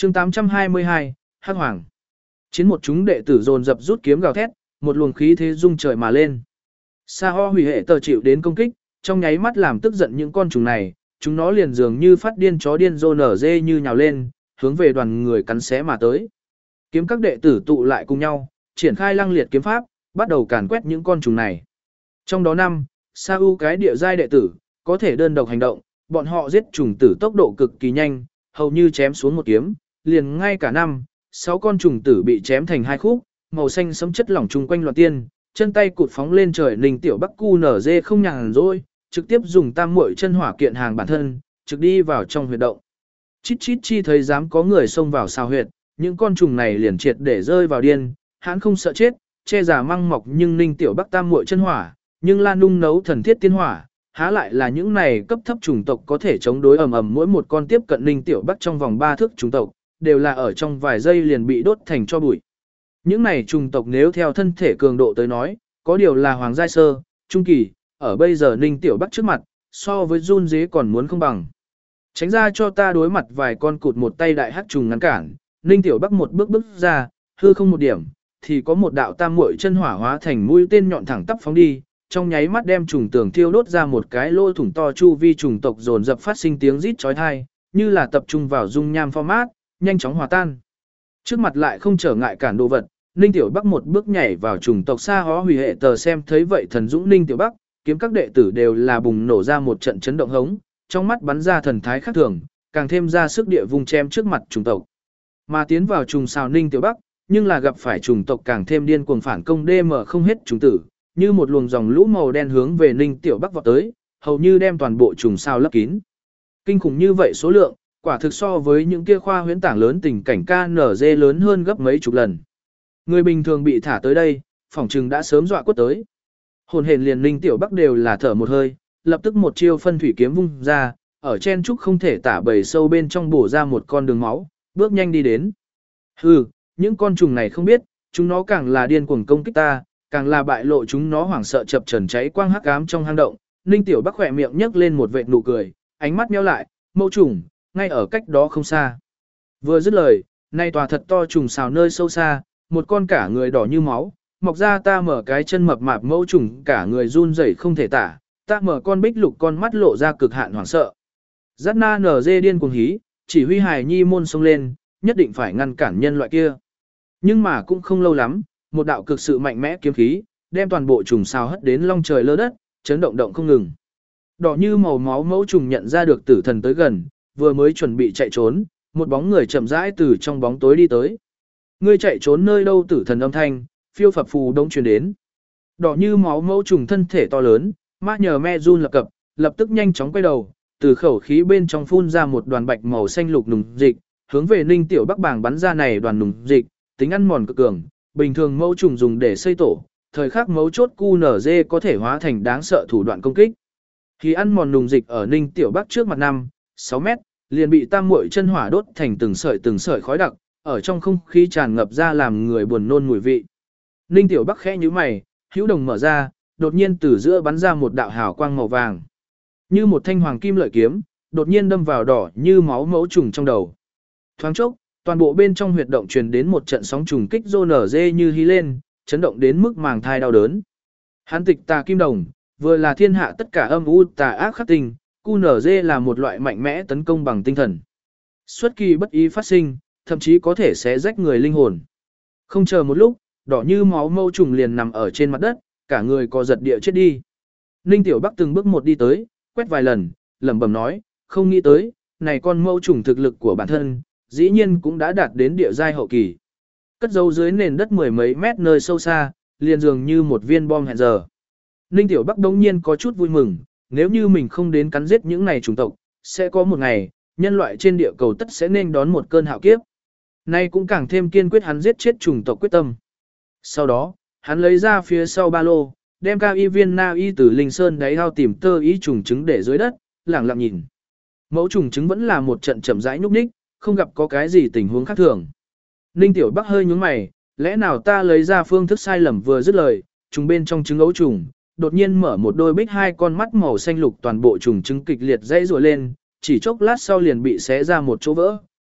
chương 822, Hắc Hoàng. Chiến một chúng đệ tử dồn dập rút kiếm gào thét, một luồng khí thế rung trời mà lên. Sa Ho hủy hệ tờ chịu đến công kích, trong nháy mắt làm tức giận những con trùng này, chúng nó liền dường như phát điên chó điên rô nở dê như nhào lên, hướng về đoàn người cắn xé mà tới. Kiếm các đệ tử tụ lại cùng nhau, triển khai lăng liệt kiếm pháp, bắt đầu càn quét những con trùng này. Trong đó Sa U cái địa giai đệ tử, có thể đơn độc hành động, bọn họ giết trùng tử tốc độ cực kỳ nhanh, hầu như chém xuống một kiếm, liền ngay cả 6 con trùng tử bị chém thành hai khúc, màu xanh sẫm chất lỏng chung quanh loạn tiên, chân tay cụt phóng lên trời, Ninh Tiểu Bắc cu nở dê không nhàn rỗi, trực tiếp dùng tam muội chân hỏa kiện hàng bản thân, trực đi vào trong huyệt động. Chít chít chi thấy dám có người xông vào sao huyệt, những con trùng này liền triệt để rơi vào điên, hãn không sợ chết, che giả măng mọc, nhưng Ninh Tiểu Bắc tam muội chân hỏa, nhưng Lan nung nấu thần thiết tiên hỏa, há lại là những này cấp thấp chủng tộc có thể chống đối ầm mỗi một con tiếp cận Ninh Tiểu Bắc trong vòng 3 thước chủng tộc, đều là ở trong vài giây liền bị đốt thành cho bụi. Những này chủng tộc nếu theo thân thể cường độ tới nói, có điều là hoàng giai sơ, trung kỳ, ở bây giờ Ninh Tiểu Bắc trước mặt, so với run dế còn muốn không bằng. Tránh ra cho ta, đối mặt vài con cụt một tay đại hắc trùng ngăn cản, Ninh Tiểu Bắc một bước bước ra, hư không một điểm, thì có một đạo tam muội chân hỏa hóa thành mũi tên nhọn thẳng tắp phóng đi, trong nháy mắt đem trùng tường thiêu đốt ra một cái lỗ thủng to, chu vi trùng tộc dồn dập phát sinh tiếng rít chói tai, như là tập trung vào dung nham format, nhanh chóng hòa tan. Trước mặt lại không trở ngại cản đồ vật, Ninh Tiểu Bắc một bước nhảy vào trùng tộc Sa Ho hủy hệ tờ, xem thấy vậy thần dũng Ninh Tiểu Bắc, kiếm các đệ tử đều là bùng nổ ra một trận chấn động hống, trong mắt bắn ra thần thái khác thường, càng thêm ra sức địa vùng chém trước mặt trùng tộc. Mà tiến vào trùng xào Ninh Tiểu Bắc, nhưng là gặp phải trùng tộc càng thêm điên cuồng phản công, DM không hết trùng tử, như một luồng dòng lũ màu đen hướng về Ninh Tiểu Bắc vọt tới, hầu như đem toàn bộ trùng sao lấp kín. Kinh khủng như vậy số lượng, quả thực so với những kia khoa huyễn tảng lớn tình cảnh KNG lớn hơn gấp mấy chục lần. Người bình thường bị thả tới đây, phỏng chừng đã sớm dọa quất tới. Hồn hển liền Ninh Tiểu Bắc đều là thở một hơi, lập tức một chiêu phân thủy kiếm vung ra, ở chen trúc không thể tả bầy sâu bên trong bổ ra một con đường máu, bước nhanh đi đến. Hừ, những con trùng này không biết, chúng nó càng là điên cuồng công kích ta, càng là bại lộ chúng nó hoảng sợ chập chờn cháy quang hắc ám trong hang động. Ninh Tiểu Bắc khỏe miệng nhếch lên một vệt nụ cười, ánh mắt nheo lại, mẫu trùng, ngay ở cách đó không xa. Vừa dứt lời, nay tòa thật to trùng xào nơi sâu xa, một con cả người đỏ như máu, mọc ra ta mở cái chân mập mạp, mẫu trùng cả người run rẩy không thể tả, ta mở con bích lục con mắt lộ ra cực hạn hoảng sợ. Dắt na nở dê điên cuồng hí, chỉ huy hài nhi môn xông lên, nhất định phải ngăn cản nhân loại kia. Nhưng mà cũng không lâu lắm, một đạo cực sự mạnh mẽ kiếm khí, đem toàn bộ trùng sao hất đến long trời lơ đất, chấn động động không ngừng. Đỏ như màu máu mẫu trùng nhận ra được tử thần tới gần, vừa mới chuẩn bị chạy trốn, một bóng người chậm rãi từ trong bóng tối đi tới. Ngươi chạy trốn nơi đâu? Tử thần âm thanh, phiêu phập phù đông truyền đến. Đỏ như máu mẫu trùng thân thể to lớn, mắt nhờ me run lập cập, lập tức nhanh chóng quay đầu, từ khẩu khí bên trong phun ra một đoàn bạch màu xanh lục nùng dịch, hướng về Ninh Tiểu Bắc bảng bắn ra. Này đoàn nùng dịch, tính ăn mòn cực cường, bình thường mẫu trùng dùng để xây tổ, thời khắc mấu chốt QNZ có thể hóa thành đáng sợ thủ đoạn công kích. Khi ăn mòn nùng dịch ở Ninh Tiểu Bắc trước mặt 5-6 mét, liền bị tam muội chân hỏa đốt thành từng sợi khói đặc, ở trong không khí tràn ngập ra làm người buồn nôn mùi vị. Ninh Tiểu Bắc khẽ nhíu mày, hữu đồng mở ra, đột nhiên từ giữa bắn ra một đạo hào quang màu vàng, như một thanh hoàng kim lợi kiếm, đột nhiên đâm vào đỏ như máu mẫu trùng trong đầu. Thoáng chốc, toàn bộ bên trong huyệt động truyền đến một trận sóng trùng kích rô nở dê như hí lên, chấn động đến mức màng thai đau đớn. Hán tịch tà kim đồng, vừa là thiên hạ tất cả âm u tà ác khắc tinh, QNZ là một loại mạnh mẽ tấn công bằng tinh thần. Xuất kỳ bất ý phát sinh, thậm chí có thể xé rách người linh hồn. Không chờ một lúc, đỏ như máu mâu trùng liền nằm ở trên mặt đất, cả người co giật địa chết đi. Ninh Tiểu Bắc từng bước một đi tới, quét vài lần, lẩm bẩm nói, không nghĩ tới, này con mâu trùng thực lực của bản thân, dĩ nhiên cũng đã đạt đến địa giai hậu kỳ. Cất giấu dưới nền đất mười mấy mét nơi sâu xa, liền dường như một viên bom hẹn giờ. Ninh Tiểu Bắc đống nhiên có chút vui mừng, nếu như mình không đến cắn giết những này chủng tộc, sẽ có một ngày, nhân loại trên địa cầu tất sẽ nên đón một cơn hạo kiếp. Nay cũng càng thêm kiên quyết hắn giết chết chủng tộc quyết tâm. Sau đó, hắn lấy ra phía sau ba lô, đem cao y viên na y từ linh sơn đáy ao tìm tơ y trùng trứng để dưới đất, lẳng lặng nhìn. Mẫu trùng trứng vẫn là một trận chậm rãi nhúc nhích, không gặp có cái gì tình huống khác thường. Ninh Tiểu Bắc hơi nhướng mày, lẽ nào ta lấy ra phương thức sai lầm? Vừa dứt lời, trùng bên trong trứng ấu trùng, đột nhiên mở một đôi bích hai con mắt màu xanh lục, toàn bộ trùng trứng kịch liệt dãy rùa lên, chỉ chốc lát sau liền bị xé ra một chỗ vỡ,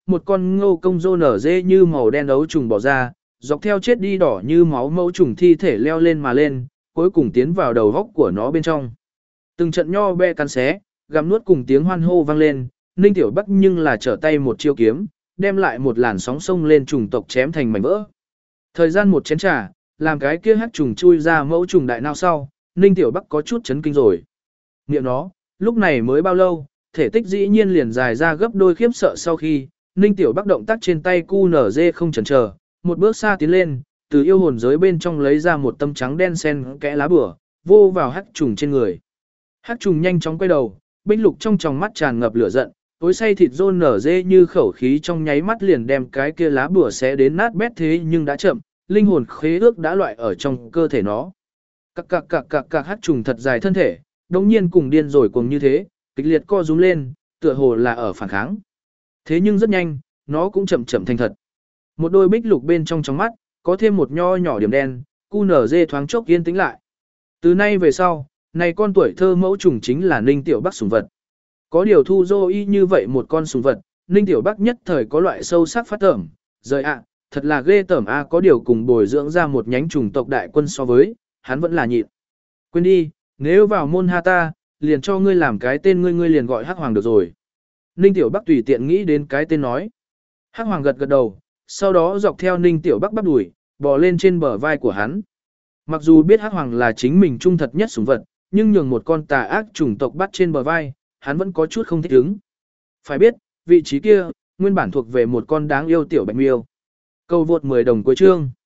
một con ngô công rô nở dê như màu đen ấu trùng bỏ ra, dọc theo chết đi đỏ như máu mẫu trùng thi thể leo lên mà lên, cuối cùng tiến vào đầu góc của nó bên trong. Từng trận nho be cắn xé, gặm nuốt cùng tiếng hoan hô vang lên, Ninh Tiểu Bắc nhưng là trở tay một chiêu kiếm, đem lại một làn sóng sông lên trùng tộc chém thành mảnh vỡ. Thời gian một chén trà, làm cái kia hắc trùng chui ra mẫu trùng đại nao sau, Ninh Tiểu Bắc có chút chấn kinh rồi. Niệm nó, lúc này mới bao lâu, thể tích dĩ nhiên liền dài ra gấp đôi khiếp sợ sau khi, Ninh Tiểu Bắc động tác trên tay cu nở dê không chần chờ, một bước xa tiến lên, từ yêu hồn giới bên trong lấy ra một tấm trắng đen sen kẽ lá bửa, vô vào hắc trùng trên người. Hắc trùng nhanh chóng quay đầu, bích lục trong tròng mắt tràn ngập lửa giận, tối say thịt rôn nở dê như khẩu khí trong nháy mắt liền đem cái kia lá bửa xé đến nát bét thế nhưng đã chậm, linh hồn khế ước đã loại ở trong cơ thể nó. Cặc hắc trùng thật dài thân thể, đống nhiên cùng điên rồi cùng như thế, kịch liệt co rúm lên, tựa hồ là ở phản kháng. Thế nhưng rất nhanh, nó cũng chậm chậm thành thật. Một đôi bích lục bên trong mắt, có thêm một nho nhỏ điểm đen, cu nở dê thoáng chốc yên tĩnh lại. Từ nay về sau, này con tuổi thơ mẫu trùng chính là Ninh Tiểu Bắc sủng vật. Có điều thu dô y như vậy một con sủng vật, Ninh Tiểu Bắc nhất thời có loại sâu sắc phát tởm, rời ạ, thật là ghê tởm a, có điều cùng bồi dưỡng ra một nhánh trùng tộc đại quân so với, hắn vẫn là nhịn. Quên đi, nếu vào môn ha ta, liền cho ngươi làm cái tên ngươi liền gọi Hắc Hoàng được rồi. Ninh Tiểu Bắc tùy tiện nghĩ đến cái tên nói. Hắc Hoàng gật gật đầu, sau đó dọc theo Ninh Tiểu Bắc bắp đùi, bò lên trên bờ vai của hắn. Mặc dù biết Hắc Hoàng là chính mình trung thật nhất sủng vật, nhưng nhường một con tà ác chủng tộc bắt trên bờ vai, hắn vẫn có chút không thích ứng. Phải biết, vị trí kia, nguyên bản thuộc về một con đáng yêu tiểu bạch miêu. Câu vượt 10 đồng cuối chương.